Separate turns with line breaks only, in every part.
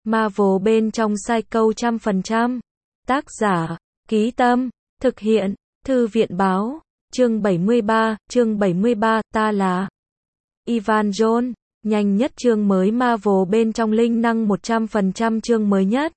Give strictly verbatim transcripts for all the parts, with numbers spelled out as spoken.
Marvel bên trong Psycho trăm phần trăm. Tác giả, Ký Tâm, thực hiện, Thư viện báo, chương bảy mươi ba, chương bảy mươi ba, ta là Ivan John, nhanh nhất chương mới Marvel bên trong linh năng một trăm phần trăm chương mới nhất.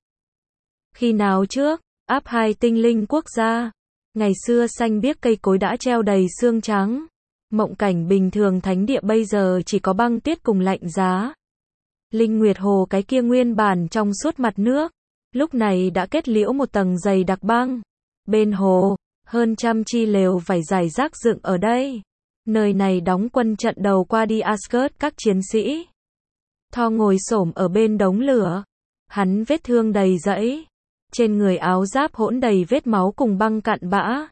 Khi nào trước, áp hai tinh linh quốc gia, ngày xưa xanh biếc cây cối đã treo đầy xương trắng. Mộng cảnh bình thường thánh địa bây giờ chỉ có băng tuyết cùng lạnh giá. Linh Nguyệt Hồ cái kia nguyên bản trong suốt mặt nước, lúc này đã kết liễu một tầng dày đặc băng. Bên hồ, hơn trăm chi lều vải rải rác dựng ở đây. Nơi này đóng quân trận đầu qua đi Asgard các chiến sĩ. Thor ngồi xổm ở bên đống lửa. Hắn vết thương đầy rẫy. Trên người áo giáp hỗn đầy vết máu cùng băng cặn bã.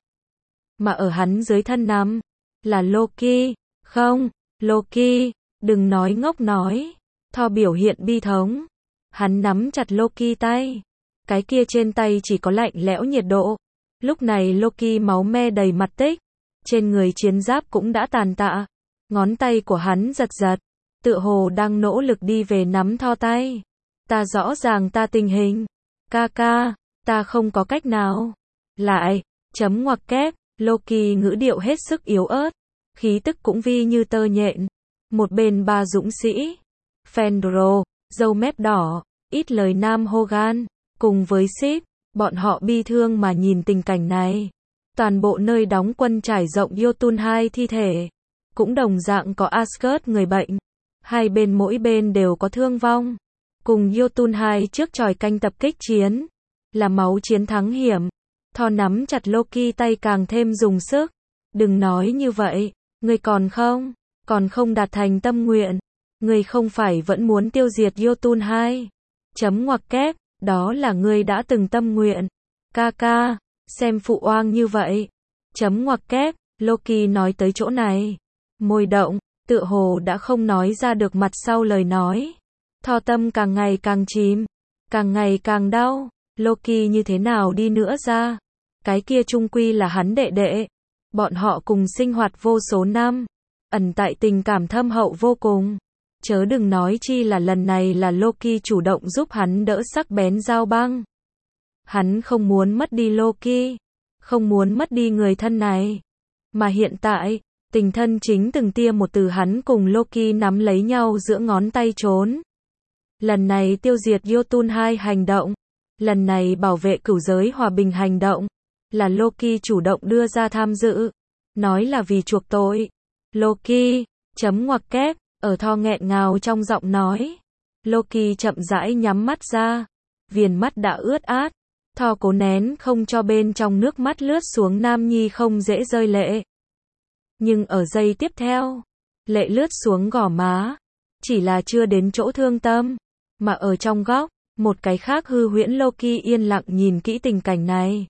Mà ở hắn dưới thân nằm là Loki. Không, Loki, đừng nói ngốc nói. Thor biểu hiện bi thống. Hắn nắm chặt Loki tay. Cái kia trên tay chỉ có lạnh lẽo nhiệt độ. Lúc này Loki máu me đầy mặt tích. Trên người chiến giáp cũng đã tàn tạ. Ngón tay của hắn giật giật. Tựa hồ đang nỗ lực đi về nắm Thor tay. Ta rõ ràng ta tình hình. Ca ca, ta không có cách nào. Lại, chấm ngoặc kép, Loki ngữ điệu hết sức yếu ớt. Khí tức cũng vi như tơ nhện. Một bên ba dũng sĩ. Fenrir, dâu mép đỏ, ít lời Nam Hogan, cùng với Sif, bọn họ bi thương mà nhìn tình cảnh này. Toàn bộ nơi đóng quân trải rộng Jotun hai thi thể. Cũng đồng dạng có Asgard người bệnh. Hai bên mỗi bên đều có thương vong. Cùng Jotun hai trước tròi canh tập kích chiến. Là máu chiến thắng hiểm. Thor nắm chặt Loki tay càng thêm dùng sức. Đừng nói như vậy. Ngươi còn không? Còn không đạt thành tâm nguyện. Ngươi không phải vẫn muốn tiêu diệt Jotun hai. Chấm ngoặc kép. Đó là ngươi đã từng tâm nguyện. Ca ca. Xem phụ oang như vậy. Chấm ngoặc kép. Loki nói tới chỗ này. Môi động. Tựa hồ đã không nói ra được mặt sau lời nói. Thor tâm càng ngày càng chìm. Càng ngày càng đau. Loki như thế nào đi nữa ra. Cái kia chung quy là hắn đệ đệ. Bọn họ cùng sinh hoạt vô số năm. Ẩn tại tình cảm thâm hậu vô cùng. Chớ đừng nói chi là lần này là Loki chủ động giúp hắn đỡ sắc bén dao băng. Hắn không muốn mất đi Loki. Không muốn mất đi người thân này. Mà hiện tại, tình thân chính từng tia một từ hắn cùng Loki nắm lấy nhau giữa ngón tay trốn. Lần này tiêu diệt Jotun hai hành động. Lần này bảo vệ cửu giới hòa bình hành động. Là Loki chủ động đưa ra tham dự. Nói là vì chuộc tội. Loki, chấm ngoặc kép, ở Thor nghẹn ngào trong giọng nói. Loki chậm rãi nhắm mắt ra. Viền mắt đã ướt át. Thor cố nén không cho bên trong nước mắt lướt xuống nam nhi không dễ rơi lệ. Nhưng ở giây tiếp theo, lệ lướt xuống gò má. Chỉ là chưa đến chỗ thương tâm. Mà ở trong góc, một cái khác hư huyễn Loki yên lặng nhìn kỹ tình cảnh này.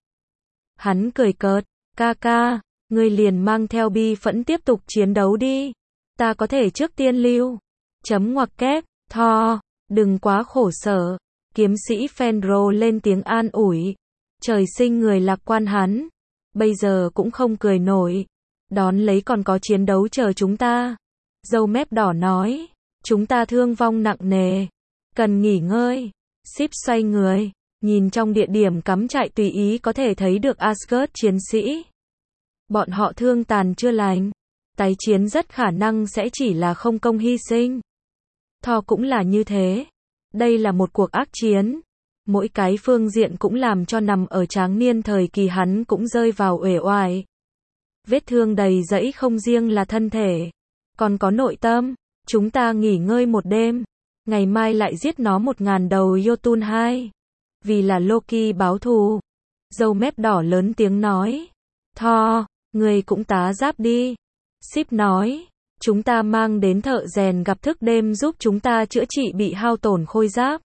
Hắn cười cợt, ca ca, ngươi liền mang theo bi phẫn tiếp tục chiến đấu đi. Ta có thể trước tiên lưu. Chấm ngoặc kép, Thor, đừng quá khổ sở. Kiếm sĩ Fenrir lên tiếng an ủi. Trời sinh người lạc quan hắn. Bây giờ cũng không cười nổi. Đón lấy còn có chiến đấu chờ chúng ta. Dâu mép đỏ nói. Chúng ta thương vong nặng nề. Cần nghỉ ngơi. Sif xoay người. Nhìn trong địa điểm cắm trại tùy ý có thể thấy được Asgard chiến sĩ. Bọn họ thương tàn chưa lành. Tái chiến rất khả năng sẽ chỉ là không công hy sinh. Thor cũng là như thế. Đây là một cuộc ác chiến. Mỗi cái phương diện cũng làm cho nằm ở tráng niên thời kỳ hắn cũng rơi vào uể oải. Vết thương đầy rẫy không riêng là thân thể. Còn có nội tâm. Chúng ta nghỉ ngơi một đêm. Ngày mai lại giết nó một ngàn đầu Jotun hai. Vì là Loki báo thù. Dâu mép đỏ lớn tiếng nói. Thor, người cũng tá giáp đi. Sif nói. Chúng ta mang đến thợ rèn gặp thức đêm giúp chúng ta chữa trị bị hao tổn khôi giáp.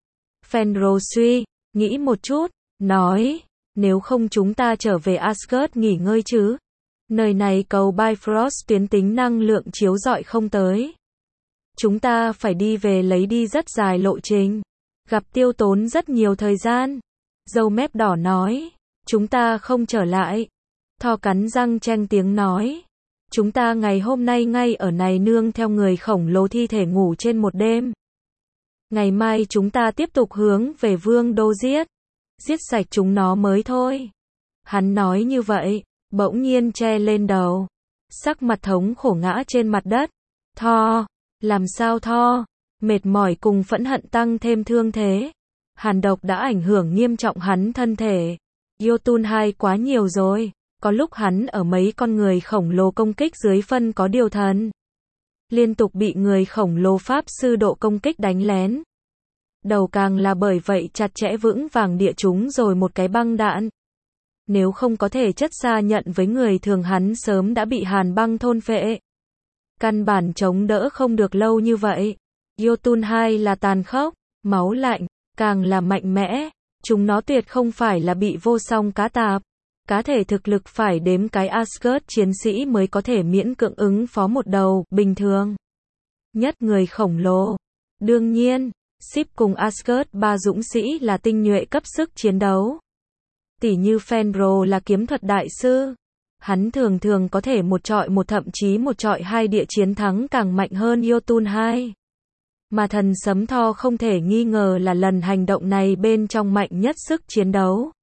Fenrir suy, nghĩ một chút, nói. Nếu không chúng ta trở về Asgard nghỉ ngơi chứ. Nơi này cầu Bifrost tuyến tính năng lượng chiếu rọi không tới. Chúng ta phải đi về lấy đi rất dài lộ trình. Gặp tiêu tốn rất nhiều thời gian. Dâu mép đỏ nói. Chúng ta không trở lại. Thor cắn răng chen tiếng nói. Chúng ta ngày hôm nay ngay ở này nương theo người khổng lồ thi thể ngủ trên một đêm. Ngày mai chúng ta tiếp tục hướng về vương đô giết. Giết sạch chúng nó mới thôi. Hắn nói như vậy, bỗng nhiên che lên đầu. Sắc mặt thống khổ ngã trên mặt đất. Thor, làm sao Thor? Mệt mỏi cùng phẫn hận tăng thêm thương thế. Hàn độc đã ảnh hưởng nghiêm trọng hắn thân thể. Jotun hai quá nhiều rồi. Có lúc hắn ở mấy con người khổng lồ công kích dưới phân có điều thần. Liên tục bị người khổng lồ pháp sư độ công kích đánh lén. Đầu càng là bởi vậy chặt chẽ vững vàng địa chúng rồi một cái băng đạn. Nếu không có thể chất xa nhận với người thường hắn sớm đã bị hàn băng thôn phệ. Căn bản chống đỡ không được lâu như vậy. Jotun hai là tàn khốc, máu lạnh, càng là mạnh mẽ. Chúng nó tuyệt không phải là bị vô song cá tạp. Cá thể thực lực phải đếm cái Asgard chiến sĩ mới có thể miễn cưỡng ứng phó một đầu, bình thường. Nhất người khổng lồ. Đương nhiên, Sif cùng Asgard ba dũng sĩ là tinh nhuệ cấp sức chiến đấu. Tỷ như Fenrir là kiếm thuật đại sư. Hắn thường thường có thể một trọi một thậm chí một trọi hai địa chiến thắng càng mạnh hơn Jotun hai. Mà thần sấm Thor không thể nghi ngờ là lần hành động này bên trong mạnh nhất sức chiến đấu.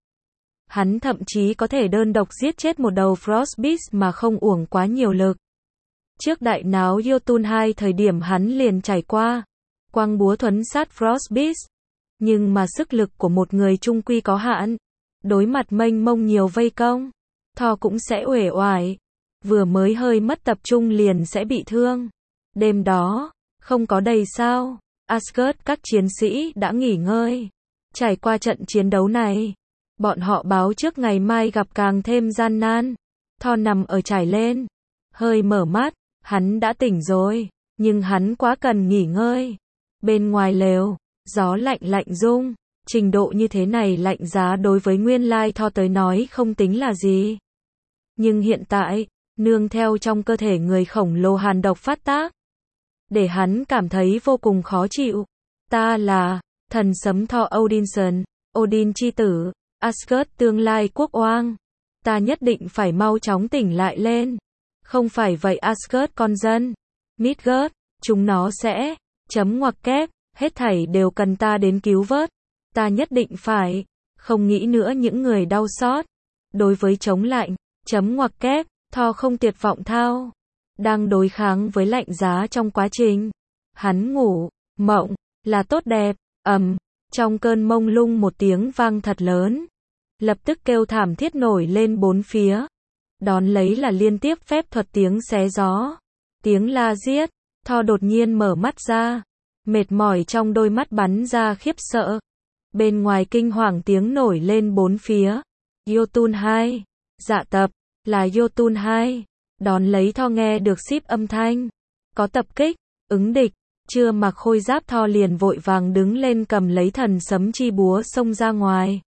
Hắn thậm chí có thể đơn độc giết chết một đầu Frostbeast mà không uổng quá nhiều lực. Trước đại náo Jotun hai thời điểm hắn liền trải qua. Quang búa thuấn sát Frostbeast. Nhưng mà sức lực của một người trung quy có hạn. Đối mặt mênh mông nhiều vây công. Thor cũng sẽ uể oải. Vừa mới hơi mất tập trung liền sẽ bị thương. Đêm đó, không có đầy sao. Asgard các chiến sĩ đã nghỉ ngơi. Trải qua trận chiến đấu này. Bọn họ báo trước ngày mai gặp càng thêm gian nan. Thor nằm ở trải lên. Hơi mở mắt. Hắn đã tỉnh rồi. Nhưng hắn quá cần nghỉ ngơi. Bên ngoài lều, gió lạnh lạnh rung. Trình độ như thế này lạnh giá đối với nguyên lai Thor tới nói không tính là gì. Nhưng hiện tại, nương theo trong cơ thể người khổng lồ hàn độc phát tác. Để hắn cảm thấy vô cùng khó chịu. Ta là thần sấm Thor Odinson, Odin chi tử, Asgard tương lai quốc oang. Ta nhất định phải mau chóng tỉnh lại lên. Không phải vậy Asgard con dân, Midgard, chúng nó sẽ, chấm ngoặc kép, hết thảy đều cần ta đến cứu vớt. Ta nhất định phải, không nghĩ nữa những người đau xót. Đối với chống lạnh, chấm ngoặc kép, Thor không tuyệt vọng thao. Đang đối kháng với lạnh giá trong quá trình. Hắn ngủ, mộng, là tốt đẹp, ầm, trong cơn mông lung một tiếng vang thật lớn. Lập tức kêu thảm thiết nổi lên bốn phía. Đón lấy là liên tiếp phép thuật tiếng xé gió. Tiếng la giết, Thor đột nhiên mở mắt ra. Mệt mỏi trong đôi mắt bắn ra khiếp sợ. Bên ngoài kinh hoàng tiếng nổi lên bốn phía. Jotun hai, dạ tập, là Jotun hai. Đón lấy Thor nghe được Sif âm thanh. Có tập kích, ứng địch, chưa mặc khôi giáp Thor liền vội vàng đứng lên cầm lấy thần sấm chi búa xông ra ngoài.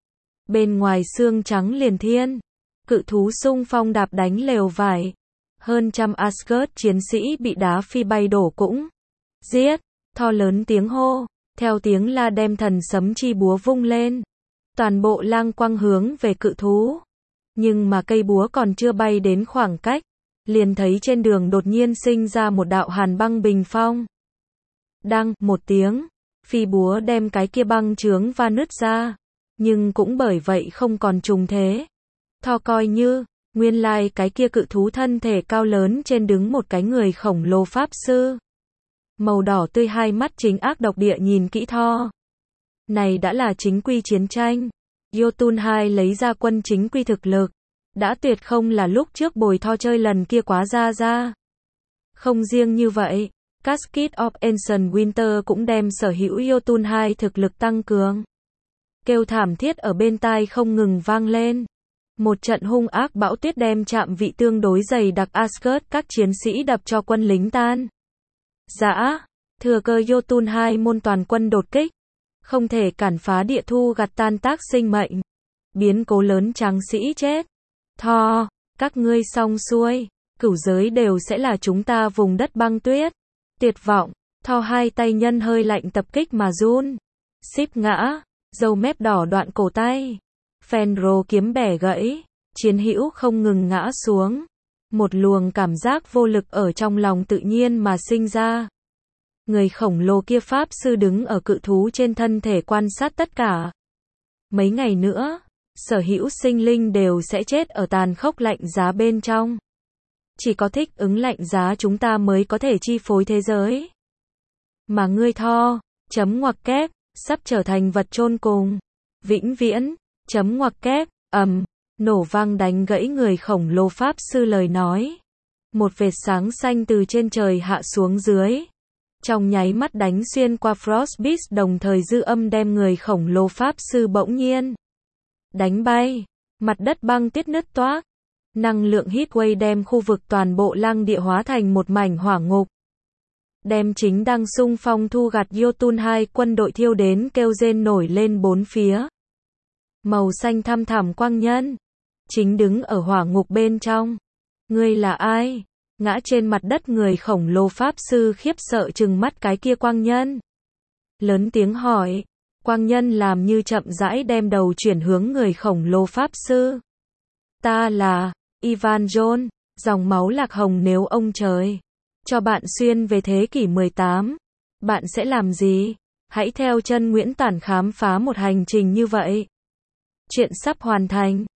Bên ngoài xương trắng liền thiên. Cự thú xung phong đạp đánh lều vải. Hơn trăm Asgard chiến sĩ bị đá phi bay đổ cũng. Giết, Thor lớn tiếng hô. Theo tiếng la đem thần sấm chi búa vung lên. Toàn bộ lang quang hướng về cự thú. Nhưng mà cây búa còn chưa bay đến khoảng cách. Liền thấy trên đường đột nhiên sinh ra một đạo hàn băng bình phong. Đăng, một tiếng. Phi búa đem cái kia băng chướng va nứt ra. Nhưng cũng bởi vậy không còn trùng thế. Thor coi như, nguyên lai cái kia cự thú thân thể cao lớn trên đứng một cái người khổng lồ pháp sư. Màu đỏ tươi hai mắt chính ác độc địa nhìn kỹ Thor. Này đã là chính quy chiến tranh. Jotun hai lấy ra quân chính quy thực lực. Đã tuyệt không là lúc trước bồi Thor chơi lần kia quá ra ra. Không riêng như vậy, Cascade of Ancient Winter cũng đem sở hữu Jotun hai thực lực tăng cường. Kêu thảm thiết ở bên tai không ngừng vang lên. Một trận hung ác bão tuyết đem chạm vị tương đối dày đặc Asgard các chiến sĩ đập cho quân lính tan. Dã, thừa cơ Jotun hai môn toàn quân đột kích. Không thể cản phá địa thu gặt tan tác sinh mệnh. Biến cố lớn tráng sĩ chết. Thor, các ngươi xong xuôi. Cửu giới đều sẽ là chúng ta vùng đất băng tuyết. Tuyệt vọng, Thor hai tay nhân hơi lạnh tập kích mà run. Sif ngã, râu mép đỏ đoạn cổ tay. Fenrir kiếm bẻ gãy. Chiến hữu không ngừng ngã xuống. Một luồng cảm giác vô lực ở trong lòng tự nhiên mà sinh ra. Người khổng lồ kia pháp sư đứng ở cự thú trên thân thể quan sát tất cả. Mấy ngày nữa, sở hữu sinh linh đều sẽ chết ở tàn khốc lạnh giá bên trong. Chỉ có thích ứng lạnh giá chúng ta mới có thể chi phối thế giới. Mà ngươi Thor, chấm ngoặc kép, sắp trở thành vật chôn cùng. Vĩnh viễn, chấm ngoặc kép, ầm, nổ vang đánh gãy người khổng lồ pháp sư lời nói. Một vệt sáng xanh từ trên trời hạ xuống dưới. Trong nháy mắt đánh xuyên qua Frostbeast, đồng thời dư âm đem người khổng lồ pháp sư bỗng nhiên đánh bay. Mặt đất băng tiết nứt toác. Năng lượng heatwave đem khu vực toàn bộ lăng địa hóa thành một mảnh hỏa ngục. Đem chính đang xung phong thu gặt Jotun hai quân đội thiêu đến kêu rên nổi lên bốn phía. Màu xanh thăm thẳm quang nhân. Chính đứng ở hỏa ngục bên trong. Ngươi là ai? Ngã trên mặt đất người khổng lồ pháp sư khiếp sợ trừng mắt cái kia quang nhân. Lớn tiếng hỏi. Quang nhân làm như chậm rãi đem đầu chuyển hướng người khổng lồ pháp sư. Ta là Ivan John, dòng máu lạc hồng, nếu ông trời cho bạn xuyên về thế kỷ mười tám, bạn sẽ làm gì? Hãy theo chân Nguyễn Tản khám phá một hành trình như vậy. Chuyện sắp hoàn thành.